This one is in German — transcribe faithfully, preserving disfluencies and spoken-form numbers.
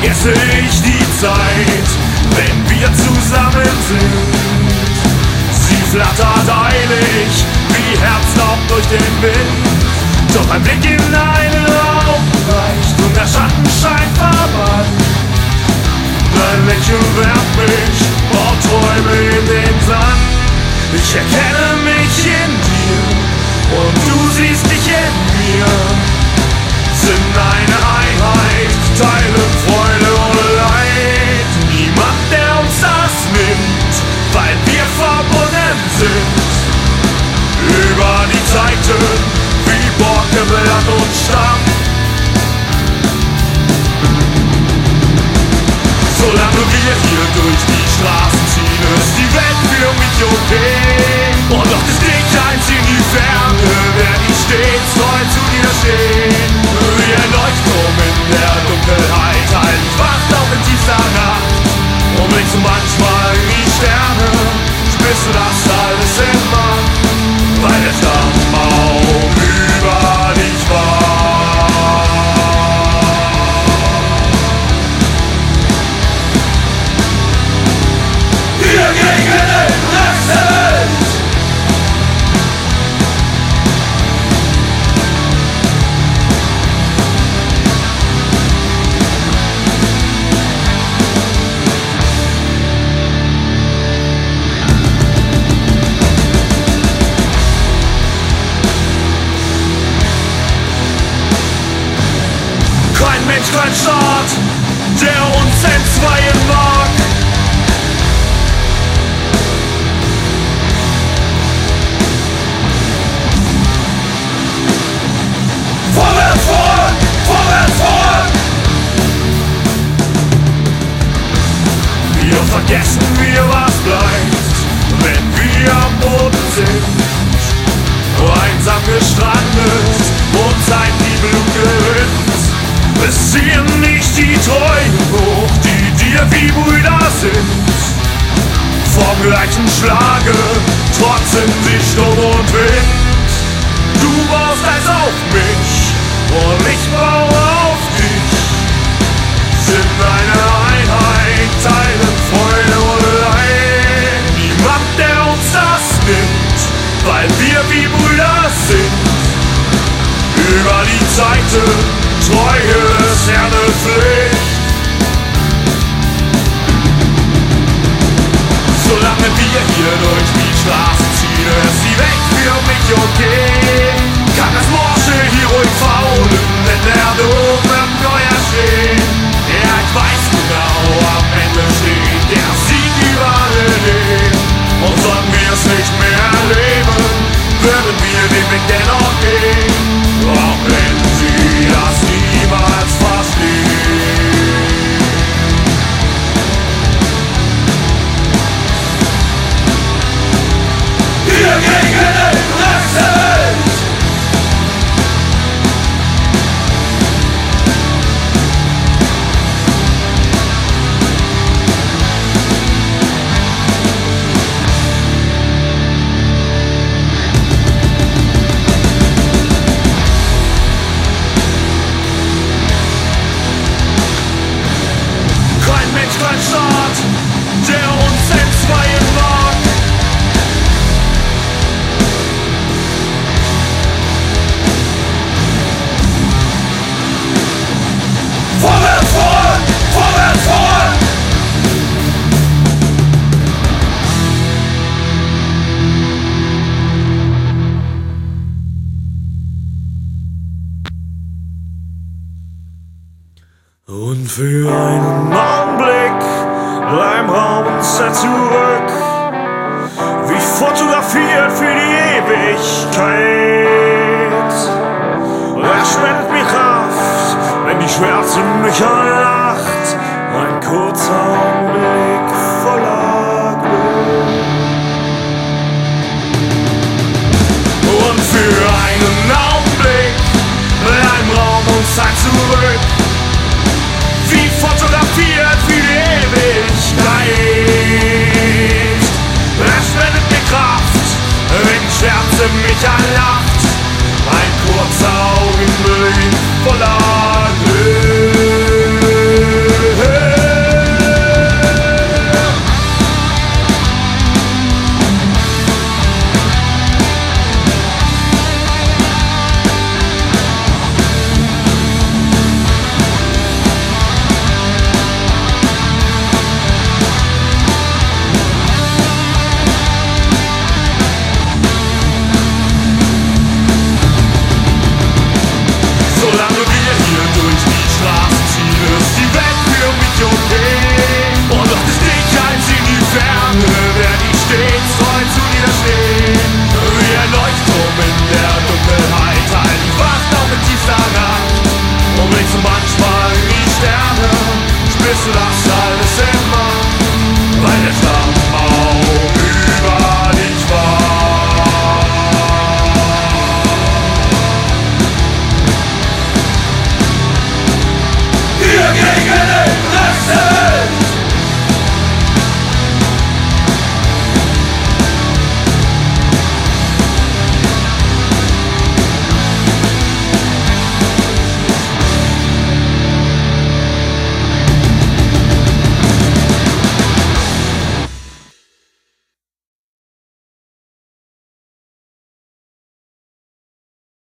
vergesse ich die Zeit, wenn wir zusammen sind. Sie flattert eilig wie Herbstlaub durch den Wind. Doch ein Blick in einen Raum reicht und der Schattenschein verbannt. Dein Lächeln wärmt mich und Träume in den Sand. Ich erkenne mich in dir und du siehst dich in mir. Sind eine Einheit, teilen Freude und Leid. Niemand, der uns das nimmt, weil wir verbunden sind. Über die Zeiten wie Borke, Blatt und Stamm. Solange wir hier durch die Straßen ziehen, ist die Welt für mich okay. Und doch das Licht scheint in die Ferne, werde ich stets treu zu dir stehen. Wie ein Leuchtturm in der Dunkelheit, halt ich wacht auch in tiefster Nacht. Und blickst du manchmal in die Sterne, spürst du das alles immer, weil der Stammbaum über dich war. Wir gegen den Rest der Welt. Kein Mensch, kein Staat, der uns entzweien mag. Vorwärts, vor, vorwärts, vor! Wir vergessen wir, was bleibt, wenn wir am Boden sind. Einsam gestrandet und Zeit die Blut gerinnt. Es ziehen nicht die Träume hoch, die dir wie Brüder sind. Vom gleichen Schlage trotzen sie Sturm und Wind. Du baust eins auf mich und ich baue auf dich. Sind eine Einheit, teilen Freude und Leid. Niemand, der uns das nimmt, weil wir wie Brüder sind. Über die Zeiten, Treue ist eine Pflicht. Solange wir hier durch die Straßen ziehen, ist die Welt für mich okay. Kann das Morsche hier ruhig faulen, wenn der Dom im Feuer steht. Ja, ich weiß genau, am Ende steht der Sieg über alledem. Und sollten wir es nicht mehr erleben, würden wir den Weg dennoch gehen. Auch wenn sie das niemals verstehen. Wir gegen den Rest der Welt. Kein Mensch, kein Staat, der uns entzweien mag. Vorwärts, vor, vorwärts, vor! Und für einen Augenblick bleib Raum und Zeit zurück, wie fotografiert für die Ewigkeit. Er spendet mir Kraft, wenn die Schwärze mich anlacht, ein kurzer Augenblick voller Glück. Und für einen Augenblick bleib Raum und Zeit zurück, wie fotografiert für die Ewigkeit. Er spendet mir Kraft, wenn die Schwärze mich anlacht, ein kurzer Augenblick voller Glück. manchmal in die Sterne, spürst du das alles immer.